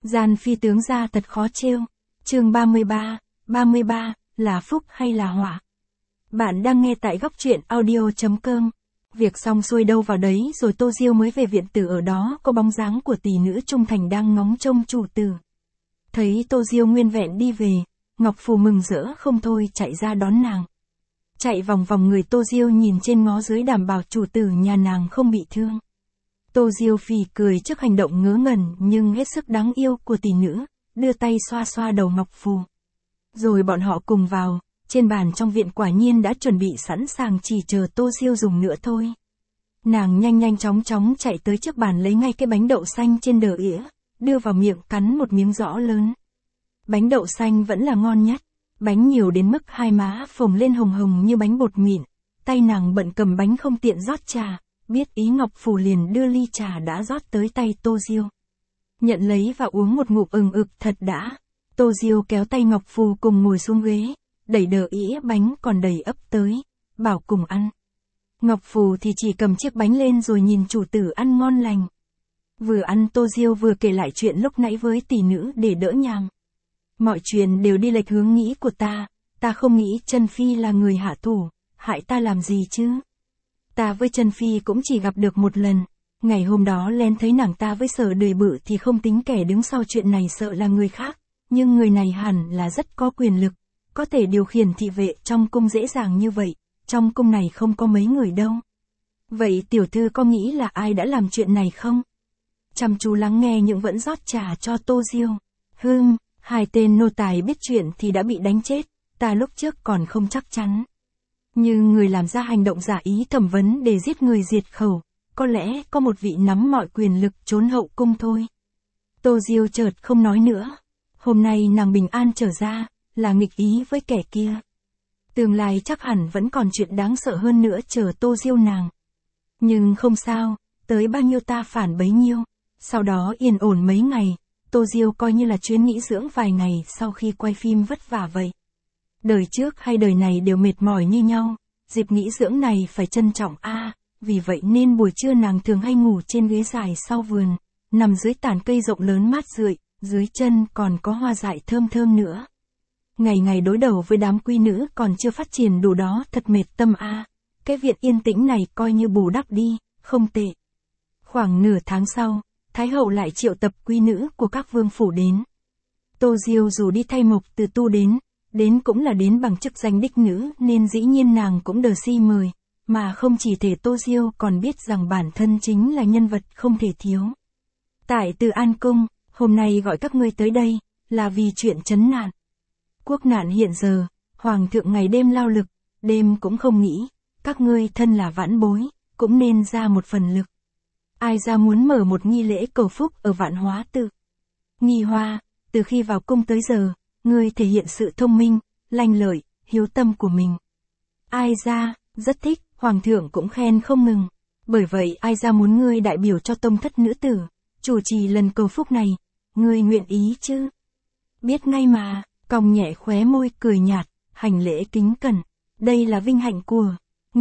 Gian phi tướng gia thật khó trêu. Chương 33, là phúc hay là họa? Bạn đang nghe tại góc truyện audio.com. Việc xong xuôi đâu vào đấy rồi Tô Diêu mới về viện tử, ở đó có bóng dáng của tỷ nữ trung thành đang ngóng trông chủ tử. Thấy Tô Diêu nguyên vẹn đi về, Ngọc Phù mừng rỡ không thôi chạy ra đón nàng. Chạy vòng vòng người Tô Diêu nhìn trên ngó dưới đảm bảo chủ tử nhà nàng không bị thương. Tô Diêu phì cười trước hành động ngớ ngẩn nhưng hết sức đáng yêu của tỷ nữ, đưa tay xoa xoa đầu Ngọc Phù. Rồi bọn họ cùng vào, trên bàn trong viện quả nhiên đã chuẩn bị sẵn sàng, chỉ chờ Tô Diêu dùng nữa thôi. Nàng nhanh chóng chạy tới trước bàn lấy ngay cái bánh đậu xanh trên đờ ỉa, đưa vào miệng cắn một miếng rõ lớn. Bánh đậu xanh vẫn là ngon nhất, bánh nhiều đến mức hai má phồng lên hồng hồng như bánh bột mịn, tay nàng bận cầm bánh không tiện rót trà. Biết ý Ngọc Phù liền đưa ly trà đã rót tới tay Tô Diêu. Nhận lấy và uống một ngụm ực thật đã. Tô Diêu kéo tay Ngọc Phù cùng ngồi xuống ghế, đẩy đờ ĩa bánh còn đầy ấp tới, bảo cùng ăn. Ngọc Phù thì chỉ cầm chiếc bánh lên rồi nhìn chủ tử ăn ngon lành. Vừa ăn Tô Diêu vừa kể lại chuyện lúc nãy với tỷ nữ để đỡ nhàm. Mọi chuyện đều đi lệch hướng nghĩ của ta không nghĩ Trân Phi là người hạ thủ, hại ta làm gì chứ? Ta với Trân Phi cũng chỉ gặp được một lần, ngày hôm đó lén thấy nàng ta với Sở Đời Bự thì không tính, kẻ đứng sau chuyện này sợ là người khác, nhưng người này hẳn là rất có quyền lực, có thể điều khiển thị vệ trong cung dễ dàng như vậy, trong cung này không có mấy người đâu. Vậy tiểu thư có nghĩ là ai đã làm chuyện này không? Chăm chú lắng nghe nhưng vẫn rót trà cho Tô Diêu. Hai tên nô tài biết chuyện thì đã bị đánh chết, ta lúc trước còn không chắc chắn. Nhưng người làm ra hành động giả ý thẩm vấn để giết người diệt khẩu, có lẽ có một vị nắm mọi quyền lực trốn hậu cung thôi. Tô Diêu chợt không nói nữa. Hôm nay nàng bình an trở ra, là nghịch ý với kẻ kia. Tương lai chắc hẳn vẫn còn chuyện đáng sợ hơn nữa chờ Tô Diêu nàng. Nhưng không sao, tới bao nhiêu ta phản bấy nhiêu. Sau đó yên ổn mấy ngày, Tô Diêu coi như là chuyến nghỉ dưỡng vài ngày sau khi quay phim vất vả vậy. Đời trước hay đời này đều mệt mỏi như nhau, dịp nghỉ dưỡng này phải trân trọng vì vậy nên buổi trưa nàng thường hay ngủ trên ghế dài sau vườn, nằm dưới tàn cây rộng lớn mát rượi, dưới chân còn có hoa dại thơm thơm nữa. Ngày đối đầu với đám quý nữ còn chưa phát triển đủ đó, thật mệt tâm cái viện yên tĩnh này coi như bù đắp đi, không tệ. Khoảng nửa tháng sau, Thái hậu lại triệu tập quý nữ của các vương phủ đến. Tô Diêu dù đi thay Mộc Từ Tu đến cũng là đến bằng chức danh đích nữ nên dĩ nhiên nàng cũng đờ si mời, mà không chỉ thể Tô Diêu còn biết rằng bản thân chính là nhân vật không thể thiếu. Tại Từ An Cung, hôm nay gọi các ngươi tới đây, là vì chuyện trấn nạn. Quốc nạn hiện giờ, Hoàng thượng ngày đêm lao lực, đêm cũng không nghỉ, các ngươi thân là vãn bối, cũng nên ra một phần lực. Ai ra muốn mở một nghi lễ cầu phúc ở Vạn Hóa Tự. Nghi Hoa, từ khi vào cung tới giờ, ngươi thể hiện sự thông minh, lanh lợi, hiếu tâm của mình. Ai ra, rất thích, Hoàng thượng cũng khen không ngừng. Bởi vậy ai ra muốn ngươi đại biểu cho tông thất nữ tử, chủ trì lần cầu phúc này, ngươi nguyện ý chứ? Biết ngay mà, cong nhẹ khóe môi cười nhạt, hành lễ kính cẩn. Đây là vinh hạnh của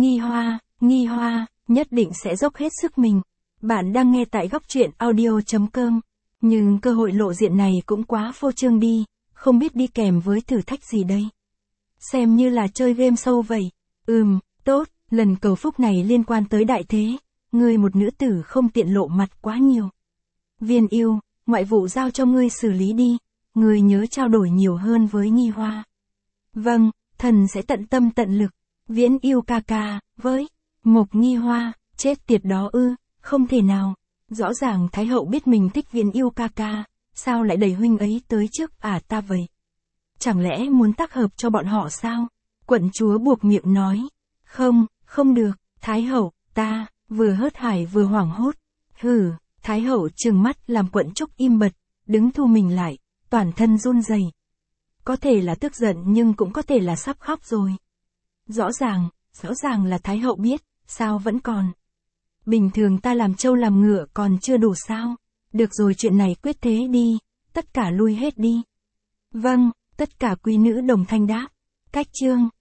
Nghi Hoa, nhất định sẽ dốc hết sức mình. Bạn đang nghe tại góc truyện audio.com. Nhưng cơ hội lộ diện này cũng quá phô trương đi, không biết đi kèm với thử thách gì đây. Xem như là chơi game show vậy. Tốt, lần cầu phúc này liên quan tới đại thế, ngươi một nữ tử không tiện lộ mặt quá nhiều. Viên Yêu, ngoại vụ giao cho ngươi xử lý đi, ngươi nhớ trao đổi nhiều hơn với Nghi Hoa. Vâng, thần sẽ tận tâm tận lực. Viễn Yêu ca ca, với Mộc Nghi Hoa, chết tiệt đó ư? Không thể nào. Rõ ràng Thái hậu biết mình thích Viễn Yêu ca ca, sao lại đẩy huynh ấy tới trước ta vậy? Chẳng lẽ muốn tác hợp cho bọn họ sao? Quận chúa buộc miệng nói. Không được, Thái hậu, ta, vừa hớt hải vừa hoảng hốt. Thái hậu trừng mắt làm Quận Trúc im bặt, đứng thu mình lại, toàn thân run rẩy. Có thể là tức giận nhưng cũng có thể là sắp khóc rồi. Rõ ràng là Thái hậu biết, sao vẫn còn. Bình thường ta làm trâu làm ngựa còn chưa đủ sao? Được rồi, chuyện này quyết thế đi, tất cả lui hết đi. Vâng, tất cả quý nữ đồng thanh đáp. Cách chương